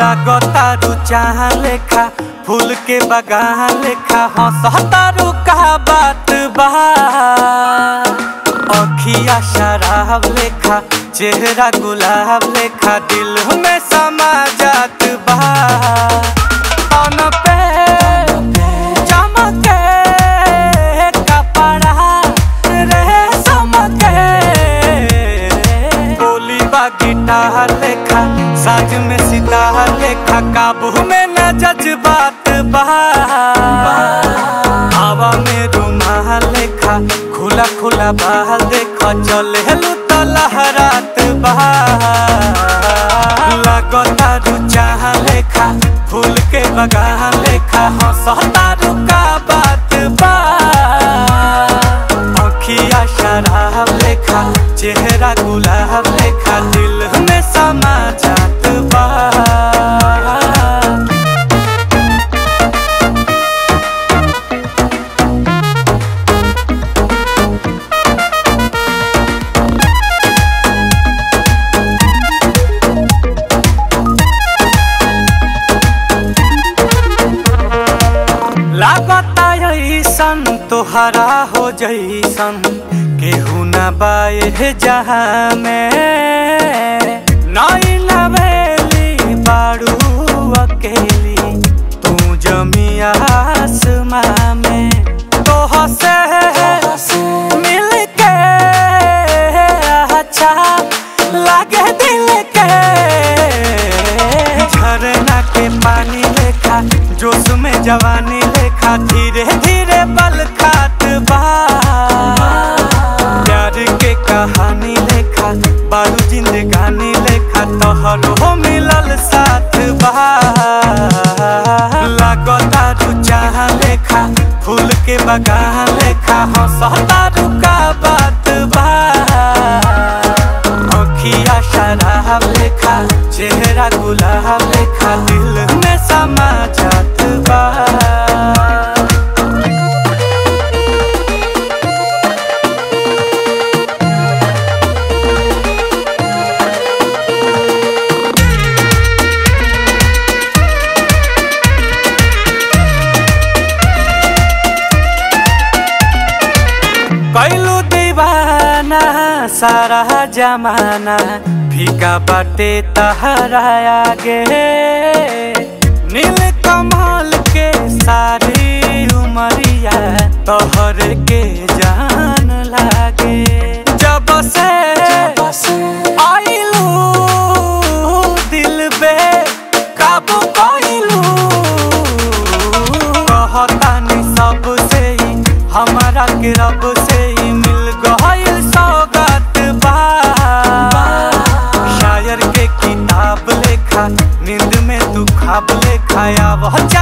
लागतारू चाह लेखा फूल के बगान लेखा हंसतारू का बात बा। अखिया शराब लेखा चेहरा गुलाब लेखा दिल में समा जात बा। तन पे चमके कपड़ा रेशम के बोली बा गिटार लेखा साज में सितार लेखा काबू में न जज्बात बा। हवा में रुमाल लेखा खुला खुला बाल देखा चले तो लहरात बा। लागतारू चाह लेखा फूल के बगान लेखा हंसतारू का बात बा। अखिया शराब लेखा चेहरा गुलाब लेखा दिल में समा जात बा। लागता ऐसन तोहरा हो जैसन केहू न बाए जहाँ में नई नवेली बारू अकेली तू जमी आसमां में। तोह से मिल के अच्छा लागे दिल के झरना के पानी लेखा जोश में जवानी लेखा धीरे धीरे बल खात बा। प्यार के कहानी लेखा बारू जिंदगानी लेखा तोहरो मिलल साथ बा। लागतारू चाह लेखा फूल के बगान लेखा हंसतारू का बात बा। अखिया शराब लेखा चेहरा गुलाब लेखा दिल में समा जात बा। कैलू दीवाना सारा जमाना फीका बाटे तहरा आगे। नील कमल के सारी उमरिया तोहर के जान लागे। जब से आइलू दिल बे काबू कइलू कहतानी सबसे ही हमारा के रब से ही मिल गइल सौगात बा। शायर के किताब लेखा नींद में तू ख्वाब लेखा आवा